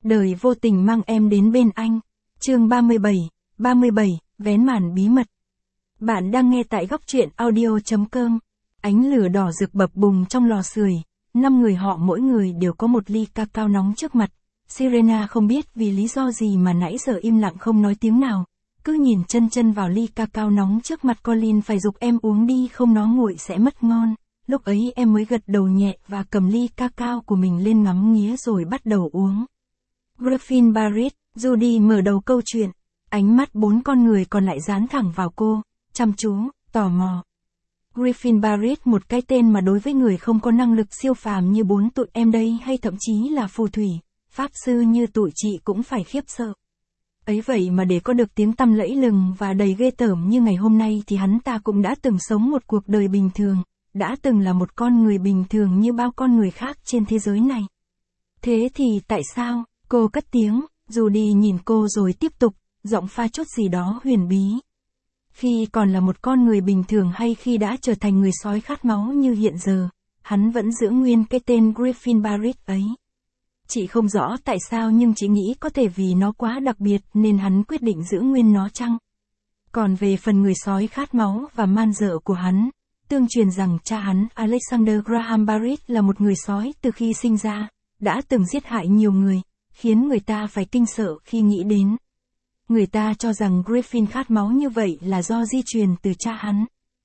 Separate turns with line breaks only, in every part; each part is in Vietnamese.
Đời vô tình mang em đến bên anh. Chương 37, vén màn bí mật. Bạn đang nghe tại góc truyện audio.com. Ánh lửa đỏ rực bập bùng trong lò sưởi, 5 người họ mỗi người đều có một ly cacao nóng trước mặt. Serena không biết vì lý do gì mà nãy giờ im lặng không nói tiếng nào, cứ nhìn chân vào ly cacao nóng trước mặt. Colin phải giục em uống đi, không nó nguội sẽ mất ngon. Lúc ấy em mới gật đầu nhẹ và cầm ly cacao của mình lên ngắm nghía rồi bắt đầu uống. Griffin Barrett, Judy mở đầu câu chuyện. Ánh mắt 4 con người còn lại dán thẳng vào cô, chăm chú, tò mò. Griffin Barrett, một cái tên mà đối với người không có năng lực siêu phàm như 4 tụi em đây, hay thậm chí là phù thủy, pháp sư như tụi chị cũng phải khiếp sợ. Ấy vậy mà để có được tiếng tăm lẫy lừng và đầy ghê tởm như ngày hôm nay thì hắn ta cũng đã từng sống một cuộc đời bình thường, đã từng là một con người bình thường như bao con người khác trên thế giới này. Thế thì tại sao? Cô cất tiếng, Judy nhìn cô rồi tiếp tục, giọng pha chút gì đó huyền bí. Khi còn là một con người bình thường hay khi đã trở thành người sói khát máu như hiện giờ, hắn vẫn giữ nguyên cái tên Griffin Barrett ấy. Chị không rõ tại sao nhưng chị nghĩ có thể vì nó quá đặc biệt nên hắn quyết định giữ nguyên nó chăng? Còn về phần người sói khát máu và man dợ của hắn, tương truyền rằng cha hắn Alexander Graham Barrett là một người sói từ khi sinh ra, đã từng giết hại nhiều người, khiến người ta phải kinh sợ khi nghĩ đến. Người ta cho rằng Griffin khát máu như vậy là do di truyền từ cha hắn.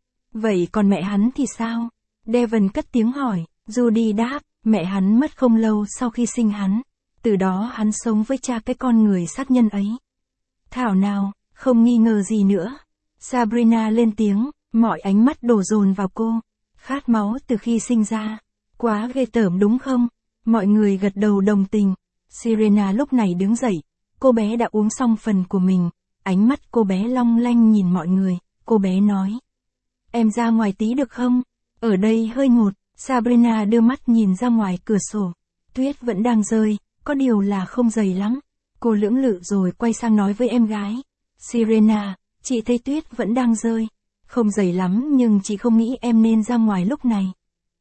Vậy còn mẹ hắn thì sao? Devon cất tiếng hỏi. Judy đáp, mẹ hắn mất không lâu sau khi sinh hắn. Từ đó hắn sống với cha cái con người sát nhân ấy. Thảo nào, không nghi ngờ gì nữa. Sabrina lên tiếng, mọi ánh mắt đổ dồn vào cô. Khát máu từ khi sinh ra. Quá ghê tởm đúng không? Mọi người gật đầu đồng tình. Serena lúc này đứng dậy. Cô bé đã uống xong phần của mình. Ánh mắt cô bé long lanh nhìn mọi người. Cô bé nói. Em ra ngoài tí được không? Ở đây hơi ngột. Sabrina đưa mắt nhìn ra ngoài cửa sổ. Tuyết vẫn đang rơi, có điều là không dày lắm. Cô lưỡng lự rồi quay sang nói với em gái. Serena, chị thấy tuyết vẫn đang rơi. Không dày lắm nhưng chị không nghĩ em nên ra ngoài lúc này.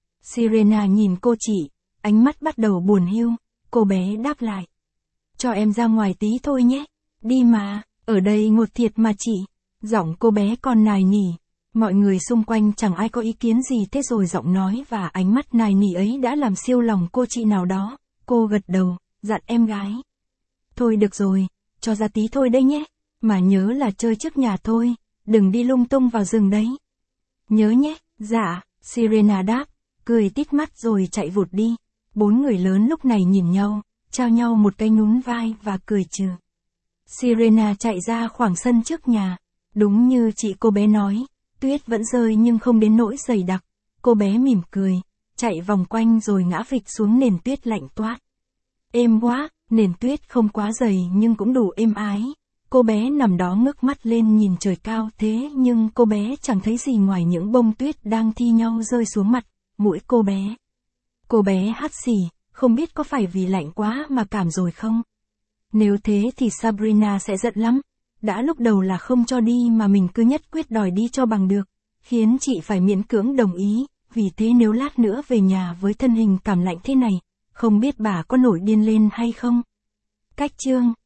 Serena nhìn cô chị, ánh mắt bắt đầu buồn hiu. Cô bé đáp lại. Cho em ra ngoài tí thôi nhé. Đi mà, ở đây ngột thiệt mà chị. Giọng cô bé còn nài nỉ. Mọi người xung quanh chẳng ai có ý kiến gì, thế rồi giọng nói và ánh mắt nài nỉ ấy đã làm siêu lòng cô chị nào đó. Cô gật đầu, dặn em gái. Thôi được rồi, cho ra tí thôi đấy nhé. Mà nhớ là chơi trước nhà thôi, đừng đi lung tung vào rừng đấy. Nhớ nhé, dạ, Serena đáp, cười tít mắt rồi chạy vụt đi. 4 người lớn lúc này nhìn nhau, trao nhau một cái nhún vai và cười trừ. Serena chạy ra khoảng sân trước nhà. Đúng như chị cô bé nói. Tuyết vẫn rơi nhưng không đến nỗi dày đặc. Cô bé mỉm cười, chạy vòng quanh rồi ngã phịch xuống nền tuyết lạnh toát. Êm quá, nền tuyết không quá dày nhưng cũng đủ êm ái. Cô bé nằm đó ngước mắt lên nhìn trời cao, thế nhưng cô bé chẳng thấy gì ngoài những bông tuyết đang thi nhau rơi xuống mặt, mũi cô bé. Cô bé hắt xì, không biết có phải vì lạnh quá mà cảm rồi không? Nếu thế thì Sabrina sẽ giận lắm. Đã lúc đầu là không cho đi mà mình cứ nhất quyết đòi đi cho bằng được, khiến chị phải miễn cưỡng đồng ý, vì thế nếu lát nữa về nhà với thân hình cảm lạnh thế này, không biết bà có nổi điên lên hay không. Cách chương